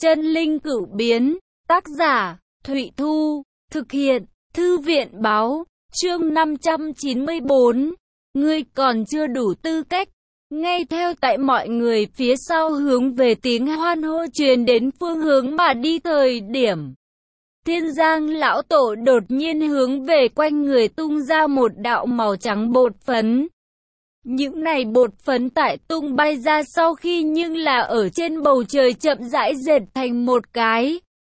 Chân linh cửu biến, tác giả, Thụy Thu, thực hiện, Thư viện báo, chương 594. Ngươi còn chưa đủ tư cách. Ngay theo tại mọi người phía sau hướng về tiếng hoan hô truyền đến phương hướng mà đi thời điểm. Thiên Giang lão tổ đột nhiên hướng về quanh người tung ra một đạo màu trắng bột phấn. Những này bột phấn tại tung bay ra sau khi nhưng là ở trên bầu trời chậm rãi dệt thành một cái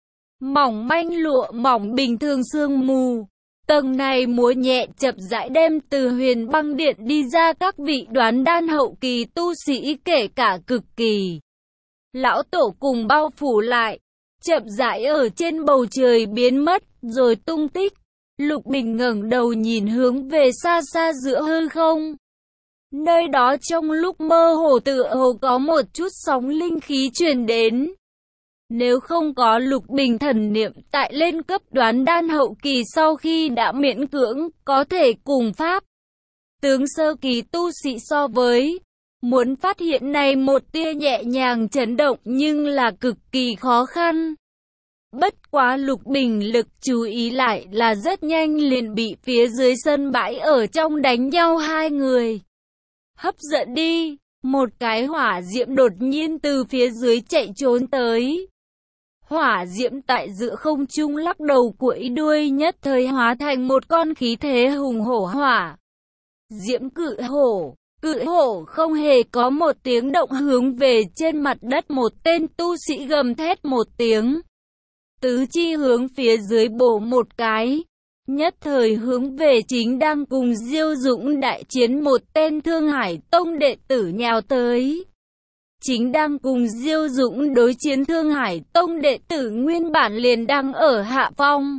mỏng manh lụa mỏng bình thường sương mù. Tầng này múa nhẹ chậm rãi đem từ Huyền Băng Điện đi ra các vị đoán đan hậu kỳ tu sĩ kể cả cực kỳ lão tổ cùng bao phủ lại, chậm rãi ở trên bầu trời biến mất rồi tung tích. Lục Bình ngẩng đầu nhìn hướng về xa xa giữa hư không. Nơi đó trong lúc mơ hồ tựa hồ có một chút sóng linh khí truyền đến. Nếu không có Lục Bình thần niệm tại lên cấp đoán đan hậu kỳ sau khi đã miễn cưỡng có thể cùng pháp tướng sơ kỳ tu sĩ so với, muốn phát hiện này một tia nhẹ nhàng chấn động nhưng là cực kỳ khó khăn. Bất quá Lục Bình lực chú ý lại là rất nhanh liền bị phía dưới sân bãi ở trong đánh nhau hai người hấp dẫn đi. Một cái hỏa diễm đột nhiên từ phía dưới chạy trốn tới. Hỏa diễm tại giữa không trung lắc đầu quẫy đuôi nhất thời hóa thành một con khí thế hùng hổ hỏa diễm cự hổ. Cự hổ không hề có một tiếng động hướng về trên mặt đất một tên tu sĩ gầm thét một tiếng. Tứ chi hướng phía dưới bổ một cái. Nhất thời hướng về chính đang cùng Diêu Dũng đại chiến một tên Thương Hải Tông đệ tử nhào tới. Chính đang cùng Diêu Dũng đối chiến Thương Hải Tông đệ tử nguyên bản liền đang ở hạ phong.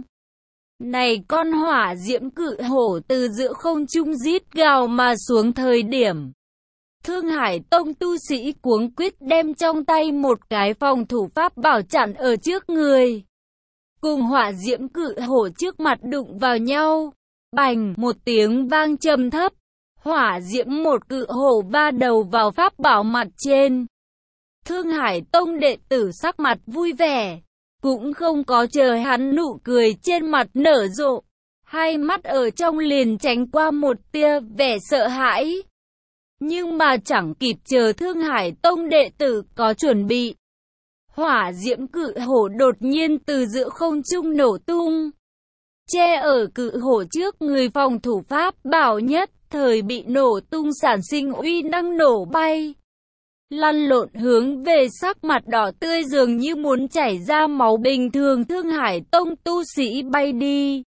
Này con hỏa diễm cự hổ từ giữa không trung rít gào mà xuống thời điểm. Thương Hải Tông tu sĩ cuống quýt đem trong tay một cái phòng thủ pháp bảo chặn ở trước người. Cùng hỏa diễm cự hổ trước mặt đụng vào nhau. Bành một tiếng vang trầm thấp. Hỏa diễm một cự hổ va đầu vào pháp bảo mặt trên. Thương Hải Tông đệ tử sắc mặt vui vẻ. Cũng không có chờ hắn nụ cười trên mặt nở rộ. Hai mắt ở trong liền tránh qua một tia vẻ sợ hãi. Nhưng mà chẳng kịp chờ Thương Hải Tông đệ tử có chuẩn bị. Hỏa diễm cự hổ đột nhiên từ giữa không trung nổ tung. Che ở cự hổ trước người phòng thủ pháp bảo nhất thời bị nổ tung sản sinh uy năng nổ bay. Lăn lộn hướng về sắc mặt đỏ tươi dường như muốn chảy ra máu bình thường Thương Hải Tông tu sĩ bay đi.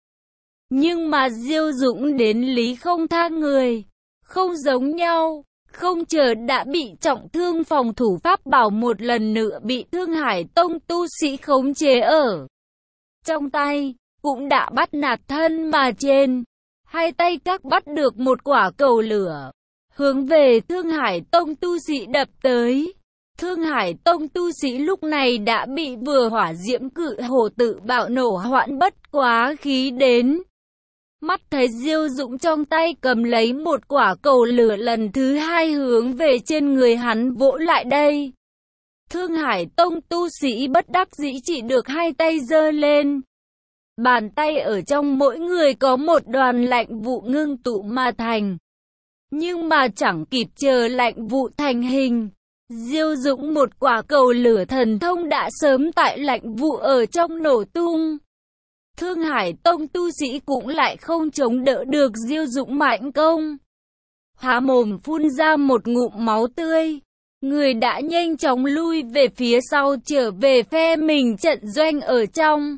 Nhưng mà Diêu Dũng đến lý không tha người. Không giống nhau. Không chờ đã bị trọng thương phòng thủ pháp bảo một lần nữa bị Thương Hải Tông tu sĩ khống chế ở trong tay, cũng đã bắt nạt thân mà trên. Hai tay các bắt được một quả cầu lửa, hướng về Thương Hải Tông tu sĩ đập tới. Thương Hải Tông tu sĩ lúc này đã bị vừa hỏa diễm cự hổ tự bạo nổ hoãn bất quá khí đến. Mắt thấy Diêu Dũng trong tay cầm lấy một quả cầu lửa lần thứ hai hướng về trên người hắn vỗ lại đây. Thương Hải Tông tu sĩ bất đắc dĩ chỉ được hai tay giơ lên. Bàn tay ở trong mỗi người có một đoàn lạnh vụ ngưng tụ mà thành. Nhưng mà chẳng kịp chờ lạnh vụ thành hình. Diêu Dũng một quả cầu lửa thần thông đã sớm tại lạnh vụ ở trong nổ tung. Thương Hải Tông tu sĩ cũng lại không chống đỡ được Diêu Dũng mạnh công. Há mồm phun ra một ngụm máu tươi. Người đã nhanh chóng lui về phía sau trở về phe mình trận doanh ở trong.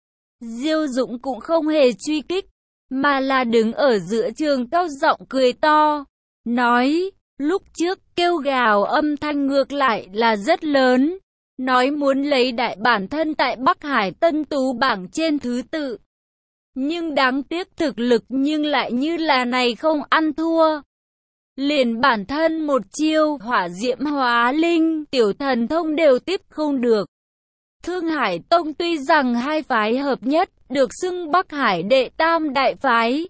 Diêu Dũng cũng không hề truy kích, mà là đứng ở giữa trường cao giọng cười to. Nói, lúc trước kêu gào âm thanh ngược lại là rất lớn. Nói muốn lấy đại bản thân tại Bắc Hải Tân Tú bảng trên thứ tự. Nhưng đáng tiếc thực lực nhưng lại như là này không ăn thua. Liền bản thân một chiêu hỏa diễm hóa linh tiểu thần thông đều tiếp không được. Thương Hải Tông tuy rằng hai phái hợp nhất được xưng Bắc Hải đệ tam đại phái.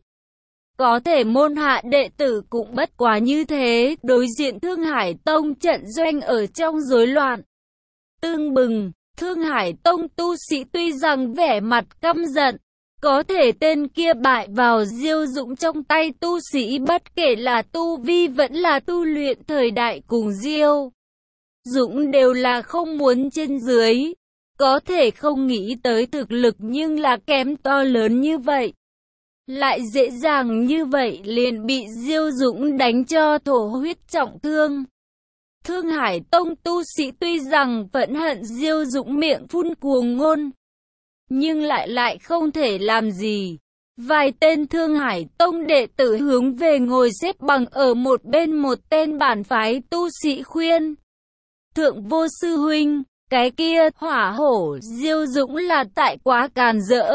Có thể môn hạ đệ tử cũng bất quá như thế. Đối diện Thương Hải Tông trận doanh ở trong rối loạn tương bừng. Thương Hải Tông tu sĩ tuy rằng vẻ mặt căm giận, có thể tên kia bại vào Diêu Dũng trong tay tu sĩ bất kể là tu vi vẫn là tu luyện thời đại cùng Diêu Dũng đều là không muốn trên dưới. Có thể không nghĩ tới thực lực nhưng là kém to lớn như vậy. Lại dễ dàng như vậy liền bị Diêu Dũng đánh cho thổ huyết trọng thương. Thương Hải Tông tu sĩ tuy rằng phẫn hận Diêu Dũng miệng phun cuồng ngôn, nhưng lại không thể làm gì. Vài tên Thương Hải Tông đệ tử hướng về ngồi xếp bằng ở một bên một tên bản phái tu sĩ khuyên. Thượng vô sư huynh, cái kia hỏa hổ Diêu Dũng là tại quá càn rỡ.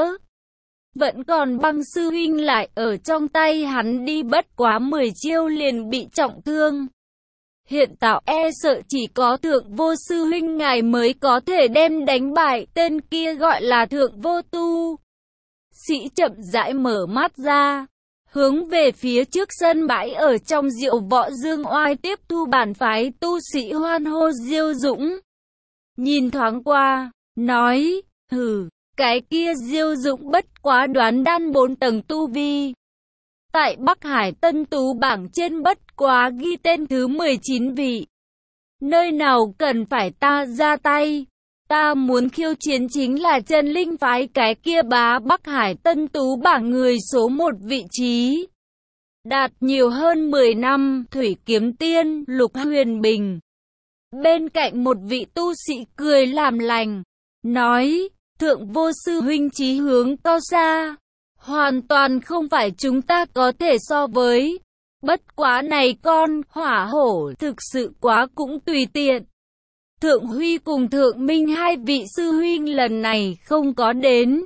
Vẫn còn Băng sư huynh lại ở trong tay hắn đi bất quá 10 chiêu liền bị trọng thương. Hiện tại e sợ chỉ có thượng vô sư huynh ngài mới có thể đem đánh bại tên kia gọi là thượng vô tu. Sĩ chậm rãi mở mắt ra, hướng về phía trước sân bãi ở trong Diệu Võ Dương Oai tiếp thu bản phái tu sĩ hoan hô Diêu Dũng. Nhìn thoáng qua, nói, cái kia Diêu Dũng bất quá đoán đan 4 tầng tu vi. Tại Bắc Hải Tân Tú bảng trên bất quá ghi tên thứ 19 vị. Nơi nào cần phải ta ra tay? Ta muốn khiêu chiến chính là Chân Linh phái cái kia bá Bắc Hải Tân Tú bảng người số 1 vị trí. Đạt nhiều hơn 10 năm, Thủy Kiếm Tiên, Lục Huyền Bình. Bên cạnh một vị tu sĩ cười làm lành, nói, thượng vô sư huynh chí hướng cao xa. Hoàn toàn không phải chúng ta có thể so với. Bất quá này con hỏa hổ thực sự quá cũng tùy tiện. Thượng Huy cùng Thượng Minh hai vị sư huynh lần này không có đến.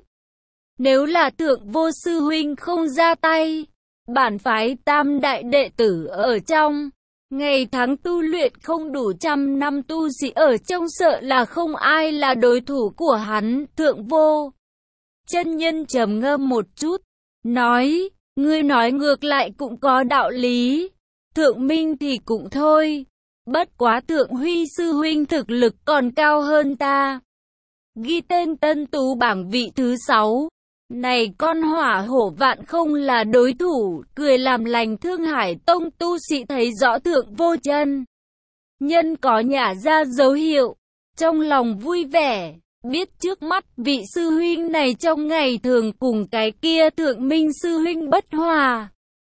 Nếu là Thượng vô sư huynh không ra tay, bản phái tam đại đệ tử ở trong, ngày tháng tu luyện không đủ 100 năm tu sĩ ở trong sợ là không ai là đối thủ của hắn. Thượng vô chân nhân trầm ngâm một chút, nói, ngươi nói ngược lại cũng có đạo lý. Thượng Minh thì cũng thôi. Bất quá Thượng Huy sư huynh thực lực còn cao hơn ta. Ghi tên Tân Tú bảng vị thứ 6. Này con hỏa hổ vạn không là đối thủ. Cười làm lành. Thương Hải Tông tu sĩ thấy rõ Thượng vô chân nhân có nhả ra dấu hiệu, trong lòng vui vẻ. Biết trước mắt vị sư huynh này trong ngày thường cùng cái kia Thượng Minh sư huynh bất hòa.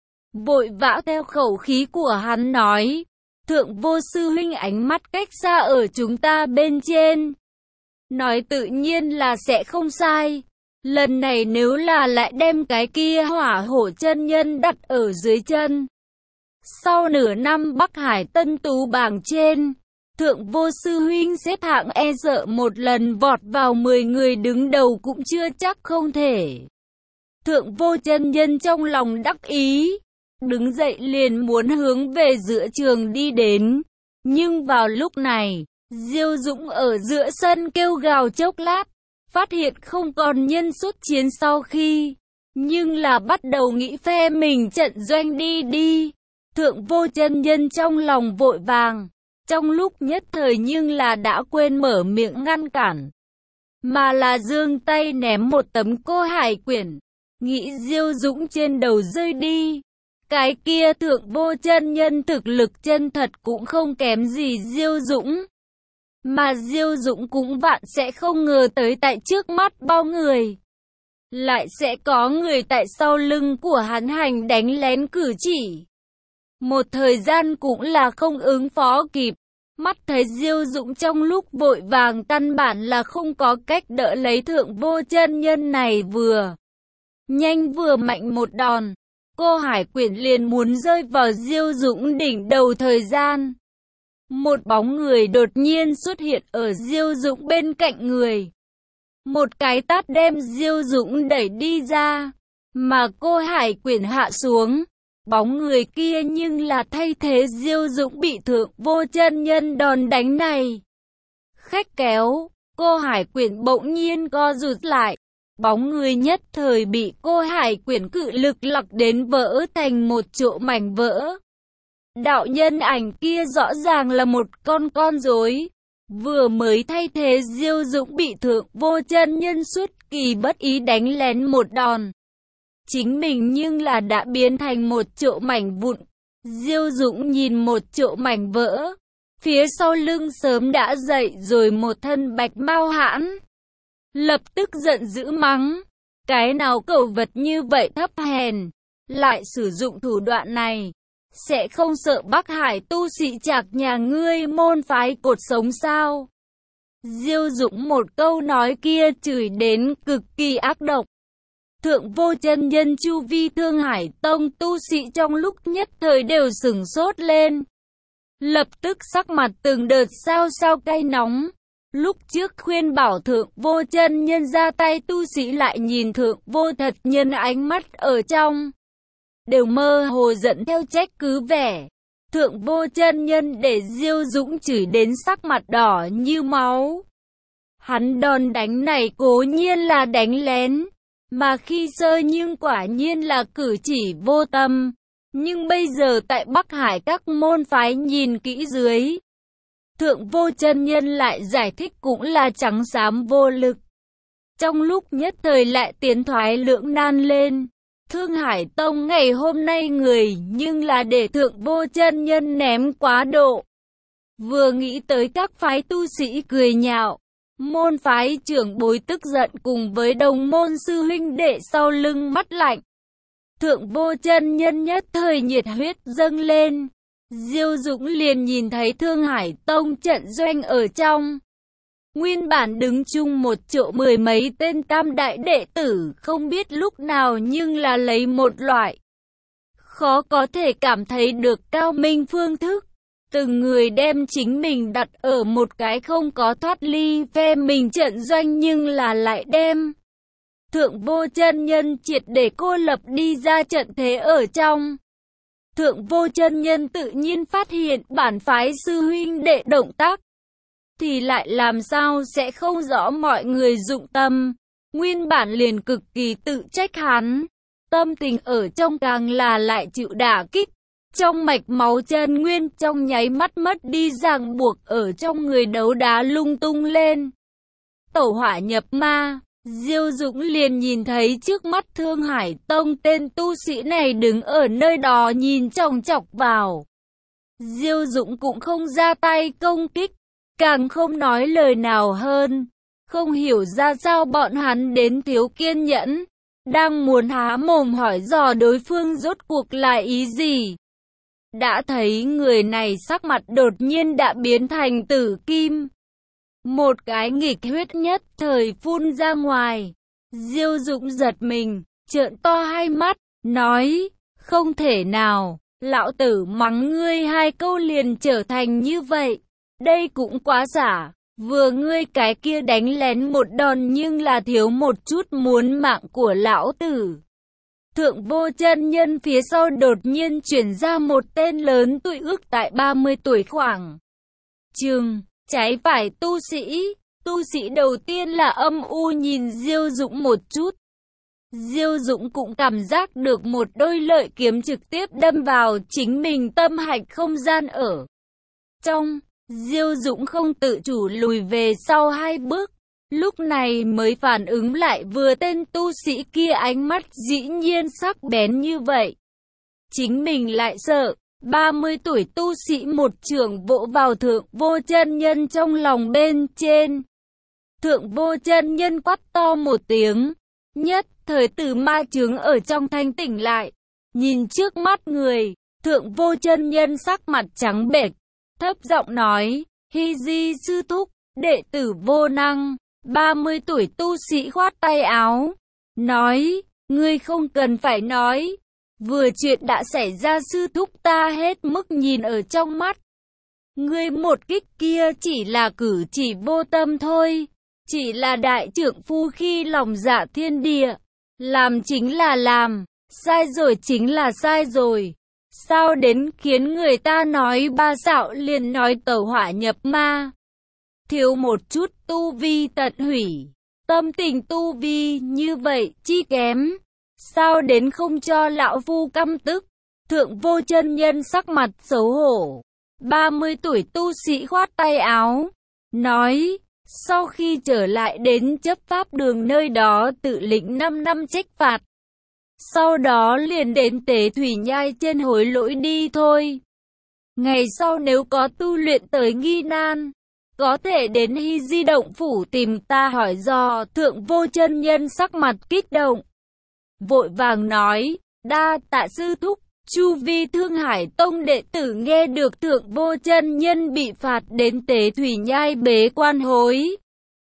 Vội vã theo khẩu khí của hắn nói, thượng vô sư huynh ánh mắt cách xa ở chúng ta bên trên. Nói tự nhiên là sẽ không sai. Lần này nếu là lại đem cái kia hỏa hổ chân nhân đặt ở dưới chân. Sau nửa năm Bắc Hải Tân Tú bảng trên, thượng vô sư huynh xếp hạng e sợ một lần vọt vào 10 người đứng đầu cũng chưa chắc không thể. Thượng vô chân nhân trong lòng đắc ý, đứng dậy liền muốn hướng về giữa trường đi đến. Nhưng vào lúc này, Diêu Dũng ở giữa sân kêu gào chốc lát, phát hiện không còn nhân xuất chiến sau khi, nhưng là bắt đầu nghĩ phe mình trận doanh đi. Thượng vô chân nhân trong lòng vội vàng, trong lúc nhất thời nhưng là đã quên mở miệng ngăn cản, mà là giương tay ném một tấm cô hải quyển, nghĩ Diêu Dũng trên đầu rơi đi. Cái kia thượng vô chân nhân thực lực chân thật cũng không kém gì Diêu Dũng. Mà Diêu Dũng cũng vạn sẽ không ngờ tới tại trước mắt bao người, lại sẽ có người tại sau lưng của hắn hành đánh lén cử chỉ. Một thời gian cũng là không ứng phó kịp. Mắt thấy Diêu Dũng trong lúc vội vàng căn bản là không có cách đỡ lấy thượng vô chân nhân này, vừa nhanh vừa mạnh một đòn. Cô hải quyển liền muốn rơi vào Diêu Dũng đỉnh đầu thời gian. Một bóng người đột nhiên xuất hiện ở Diêu Dũng bên cạnh người. Một cái tát đem Diêu Dũng đẩy đi ra, mà cô hải quyển hạ xuống. Bóng người kia nhưng là thay thế Diêu Dũng bị thượng vô chân nhân đòn đánh này. Khách kéo, cô hải quyển bỗng nhiên co rụt lại. Bóng người nhất thời bị cô hải quyển cự lực lặc đến vỡ thành một chỗ mảnh vỡ. Đạo nhân ảnh kia rõ ràng là một con rối. Vừa mới thay thế Diêu Dũng bị Thượng Vô Chân Nhân xuất kỳ bất ý đánh lén một đòn. Chính mình nhưng là đã biến thành một chỗ mảnh vụn. Diêu Dũng nhìn một chỗ mảnh vỡ. Phía sau lưng sớm đã dậy rồi một thân bạch mao hãn. Lập tức giận dữ mắng. Cái nào cẩu vật như vậy thấp hèn, lại sử dụng thủ đoạn này. Sẽ không sợ Bắc Hải tu sĩ Trạc nhà ngươi môn phái cột sống sao? Diêu Dũng một câu nói kia chửi đến cực kỳ ác độc. Thượng Vô Chân Nhân chu vi Thương Hải Tông tu sĩ trong lúc nhất thời đều sửng sốt lên. Lập tức sắc mặt từng đợt sao cay nóng. Lúc trước khuyên bảo Thượng Vô Chân Nhân ra tay, tu sĩ lại nhìn Thượng Vô Thật Nhân ánh mắt ở trong đều mơ hồ dẫn theo trách cứ vẻ. Thượng Vô Chân Nhân để Diêu Dũng chửi đến sắc mặt đỏ như máu. Hắn đòn đánh này cố nhiên là đánh lén, mà khi sơ nhưng quả nhiên là cử chỉ vô tâm. Nhưng bây giờ tại Bắc Hải các môn phái nhìn kỹ dưới, Thượng Vô Chân Nhân lại giải thích cũng là trắng xám vô lực. Trong lúc nhất thời lại tiến thoái lưỡng nan lên. Thương Hải Tông ngày hôm nay người nhưng là để Thượng Vô Chân Nhân ném quá độ. Vừa nghĩ tới các phái tu sĩ cười nhạo, môn phái trưởng bối tức giận cùng với đồng môn sư huynh đệ sau lưng mắt lạnh. Thượng Vô Chân Nhân nhất thời nhiệt huyết dâng lên. Diêu Dũng liền nhìn thấy Thương Hải Tông trận doanh ở trong. Nguyên bản đứng chung một chỗ mười mấy tên tam đại đệ tử, không biết lúc nào nhưng là lấy một loại khó có thể cảm thấy được cao minh phương thức. Từng người đem chính mình đặt ở một cái không có thoát ly phe mình trận doanh, nhưng là lại đem Thượng Vô Chân Nhân triệt để cô lập đi ra trận thế ở trong. Thượng Vô Chân Nhân tự nhiên phát hiện bản phái sư huynh đệ động tác, thì lại làm sao sẽ không rõ mọi người dụng tâm. Nguyên bản liền cực kỳ tự trách hắn, tâm tình ở trong càng là lại chịu đả kích. Trong mạch máu chân nguyên trong nháy mắt mất đi ràng buộc, ở trong người đấu đá lung tung lên. Tẩu hỏa nhập ma, Diêu Dũng liền nhìn thấy trước mắt Thương Hải Tông tên tu sĩ này đứng ở nơi đó nhìn chòng chọc vào. Diêu Dũng cũng không ra tay công kích, càng không nói lời nào hơn. Không hiểu ra sao bọn hắn đến thiếu kiên nhẫn, đang muốn há mồm hỏi dò đối phương rốt cuộc là ý gì. Đã thấy người này sắc mặt đột nhiên đã biến thành tử kim. Một cái nghịch huyết nhất thời phun ra ngoài. Diêu Dũng giật mình, trợn to hai mắt, nói, không thể nào, lão tử mắng ngươi hai câu liền trở thành như vậy. Đây cũng quá giả, vừa ngươi cái kia đánh lén một đòn nhưng là thiếu một chút muốn mạng của lão tử. Thượng Vô Chân Nhân phía sau đột nhiên chuyển ra một tên lớn tuổi ước tại 30 tuổi khoảng chừng, trái phải tu sĩ đầu tiên là âm u nhìn Diêu Dũng một chút. Diêu Dũng cũng cảm giác được một đôi lợi kiếm trực tiếp đâm vào chính mình tâm hạch không gian ở trong. Diêu Dũng không tự chủ lùi về sau hai bước, lúc này mới phản ứng lại vừa tên tu sĩ kia ánh mắt dĩ nhiên sắc bén như vậy. Chính mình lại sợ, 30 tuổi tu sĩ một chưởng vỗ vào Thượng Vô Chân Nhân trong lòng bên trên. Thượng Vô Chân Nhân quát to một tiếng, nhất thời từ ma chướng ở trong thanh tỉnh lại, nhìn trước mắt người. Thượng Vô Chân Nhân sắc mặt trắng bệch, thấp giọng nói, Hy Di sư thúc, đệ tử vô năng. 30 tuổi tu sĩ khoát tay áo, nói, ngươi không cần phải nói, vừa chuyện đã xảy ra sư thúc ta hết mức nhìn ở trong mắt. Ngươi một kích kia chỉ là cử chỉ vô tâm thôi, chỉ là đại trượng phu khi lòng dạ thiên địa, làm chính là làm, sai rồi chính là sai rồi. Sao đến khiến người ta nói ba xạo liền nói tẩu hỏa nhập ma. Thiếu một chút tu vi tận hủy, tâm tình tu vi như vậy chi kém. Sao đến không cho lão phu căm tức. Thượng Vô Chân Nhân sắc mặt xấu hổ. 30 tuổi tu sĩ khoát tay áo, nói, sau khi trở lại đến chấp pháp đường nơi đó tự lĩnh 5 năm trách phạt. Sau đó liền đến Tế Thủy Nhai trên hối lỗi đi thôi. Ngày sau nếu có tu luyện tới nghi nan, có thể đến Hy Di Động Phủ tìm ta hỏi dò. Thượng Vô Chân Nhân sắc mặt kích động, vội vàng nói, đa tạ sư thúc. Chu vi Thương Hải Tông đệ tử nghe được Thượng Vô Chân Nhân bị phạt đến Tế Thủy Nhai bế quan hối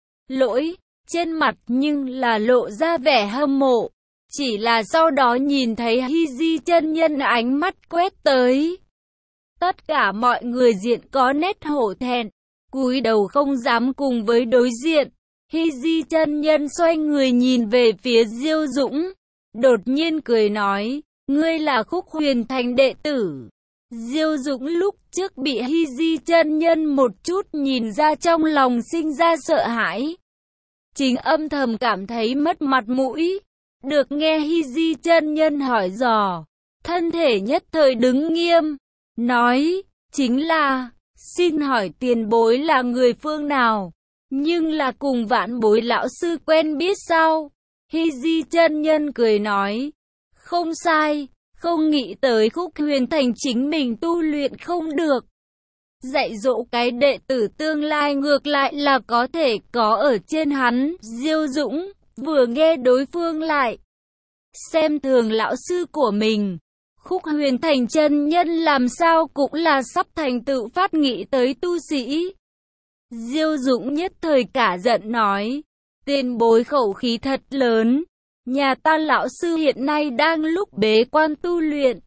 lỗi, trên mặt nhưng là lộ ra vẻ hâm mộ. Chỉ là sau đó nhìn thấy Hy Di chân nhân ánh mắt quét tới, tất cả mọi người diện có nét hổ thẹn, cúi đầu không dám cùng với đối diện. Hy Di chân nhân xoay người nhìn về phía Diêu Dũng, đột nhiên cười nói, ngươi là Khúc Huyền Thành đệ tử. Diêu Dũng lúc trước bị Hy Di chân nhân một chút nhìn ra, trong lòng sinh ra sợ hãi, chính âm thầm cảm thấy mất mặt mũi. Được nghe Hy Di chân nhân hỏi dò, thân thể nhất thời đứng nghiêm, nói, chính là, xin hỏi tiền bối là người phương nào, nhưng là cùng vãn bối lão sư quen biết sao? Hy Di chân nhân cười nói, không sai, không nghĩ tới Khúc Huyền Thành chính mình tu luyện không được, dạy dỗ cái đệ tử tương lai ngược lại là có thể có ở trên hắn. Diêu Dũng vừa nghe đối phương lại xem thường lão sư của mình, Khúc Huyền Thành chân nhân làm sao cũng là sắp thành tựu phát nghị tới tu sĩ. Diêu Dũng nhất thời cả giận nói, tiền bối khẩu khí thật lớn, nhà ta lão sư hiện nay đang lúc bế quan tu luyện,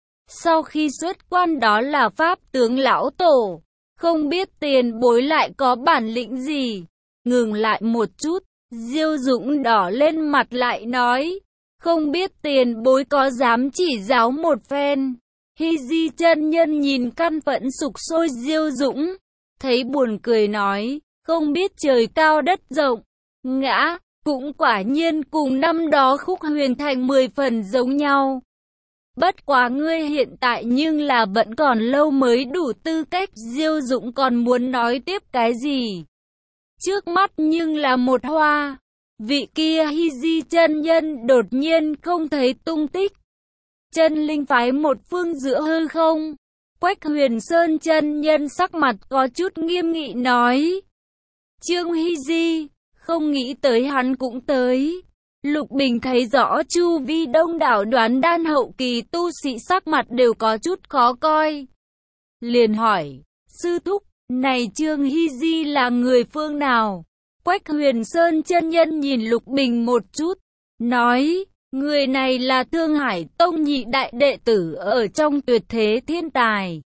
sau khi xuất quan đó là pháp tướng lão tổ, không biết tiền bối lại có bản lĩnh gì. Ngừng lại một chút, Diêu Dũng đỏ lên mặt lại nói, không biết tiền bối có dám chỉ giáo một phen. Hy Di chân nhân nhìn căn phẫn sục sôi Diêu Dũng, thấy buồn cười nói, không biết trời cao đất rộng, ngã, cũng quả nhiên cùng năm đó Khúc Huyền Thành 10 phần giống nhau. Bất quá ngươi hiện tại nhưng là vẫn còn lâu mới đủ tư cách. Diêu Dũng còn muốn nói tiếp cái gì, trước mắt nhưng là một hoa. Vị kia Hy Di chân nhân đột nhiên không thấy tung tích. Chân linh phái một phương giữa hư không. Quách Huyền Sơn chân nhân sắc mặt có chút nghiêm nghị nói, Trương Hy Di, không nghĩ tới hắn cũng tới. Lục Bình thấy rõ chu vi đông đảo đoán đan hậu kỳ tu sĩ sắc mặt đều có chút khó coi, liền hỏi, sư thúc, này Trương Hy Di là người phương nào? Quách Huyền Sơn chân nhân nhìn Lục Bình một chút, nói, người này là Thương Hải Tông nhị đại đệ tử ở trong tuyệt thế thiên tài.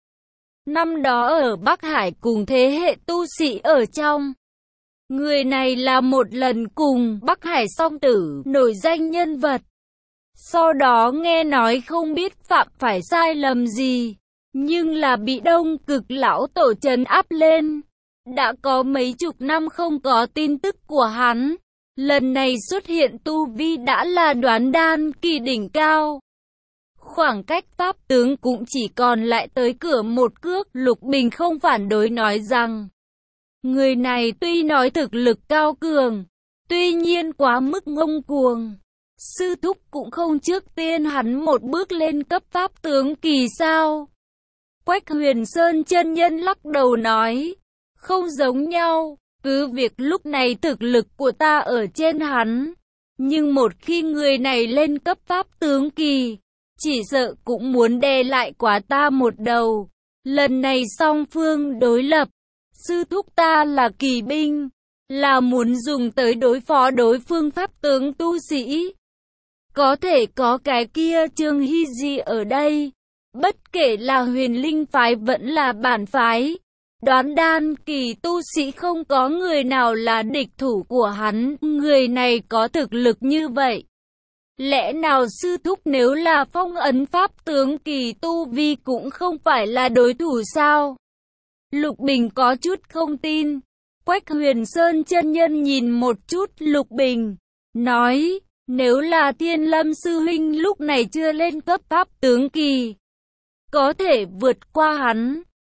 Năm đó ở Bắc Hải cùng thế hệ tu sĩ ở trong. Người này là một lần cùng Bắc Hải song tử nổi danh nhân vật. Sau đó nghe nói không biết phạm phải sai lầm gì, nhưng là bị Đông Cực lão tổ trấn áp lên. Đã có mấy chục năm không có tin tức của hắn. Lần này xuất hiện tu vi đã là đoán đan kỳ đỉnh cao. Khoảng cách pháp tướng cũng chỉ còn lại tới cửa một cước. Lục Bình không phản đối nói rằng, người này tuy nói thực lực cao cường, tuy nhiên quá mức ngông cuồng. Sư thúc cũng không trước tiên hắn một bước lên cấp pháp tướng kỳ sao? Quách Huyền Sơn chân nhân lắc đầu nói, không giống nhau, cứ việc lúc này thực lực của ta ở trên hắn, nhưng một khi người này lên cấp pháp tướng kỳ, chỉ sợ cũng muốn đè lại quá ta một đầu. Lần này song phương đối lập, sư thúc ta là kỳ binh, là muốn dùng tới đối phó đối phương pháp tướng tu sĩ. Có thể có cái kia Trương Hy Di ở đây, bất kể là Huyền Linh phái vẫn là bản phái, đoán đan kỳ tu sĩ không có người nào là địch thủ của hắn. Người này có thực lực như vậy, lẽ nào sư thúc nếu là phong ấn pháp tướng kỳ tu vi cũng không phải là đối thủ sao? Lục Bình có chút không tin. Quách Huyền Sơn chân nhân nhìn một chút Lục Bình, nói, nếu là Thiên Lâm sư huynh lúc này chưa lên cấp pháp tướng kỳ, có thể vượt qua hắn,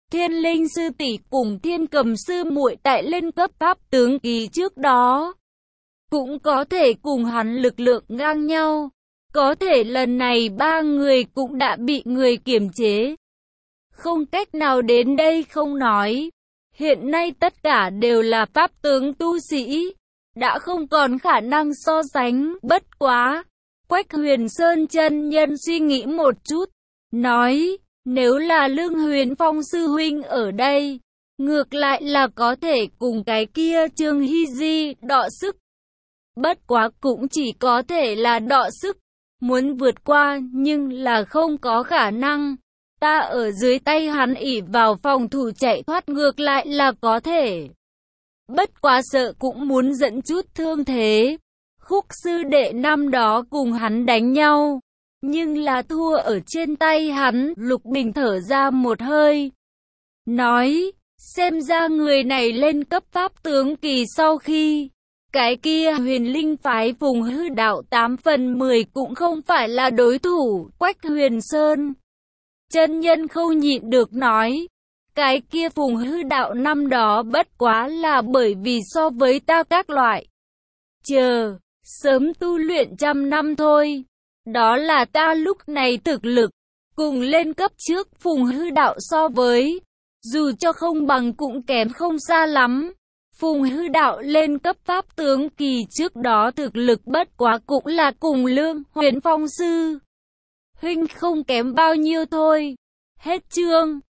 Thiên Linh sư tỷ cùng Thiên Cầm sư muội tại lên cấp pháp tướng kỳ trước đó cũng có thể cùng hắn lực lượng ngang nhau. Có thể lần này ba người cũng đã bị người kiềm chế. Không cách nào đến đây không nói. Hiện nay tất cả đều là pháp tướng tu sĩ. Đã không còn khả năng so sánh. Bất quá. Quách Huyền Sơn chân nhân suy nghĩ một chút. Nói. Nếu là Lương Huyền Phong sư huynh ở đây. Ngược lại là có thể cùng cái kia Trương Hy Di đọ sức. Bất quá cũng chỉ có thể là đọ sức. Muốn vượt qua nhưng là không có khả năng. Ta ở dưới tay hắn ỷ vào phòng thủ chạy thoát ngược lại là có thể. Bất quá sợ cũng muốn dẫn chút thương thế. Khúc sư đệ năm đó cùng hắn đánh nhau. Nhưng là thua ở trên tay hắn. Lục Bình thở ra một hơi. Nói, xem ra người này lên cấp pháp tướng kỳ sau khi. Cái kia Huyền Linh phái Phùng Hư Đạo 8 phần 10 cũng không phải là đối thủ. Quách Huyền Sơn chân nhân không nhịn được nói. Cái kia Phùng Hư Đạo năm đó bất quá là bởi vì so với ta các loại. Sớm tu luyện 100 năm thôi. Đó là ta lúc này thực lực. Cùng lên cấp trước Phùng Hư Đạo so với. Dù cho không bằng cũng kém không xa lắm. Phùng Hư Đạo lên cấp pháp tướng kỳ trước đó thực lực bất quá cũng là cùng Lương Huyền Phong sư huynh không kém bao nhiêu thôi. Hết chương.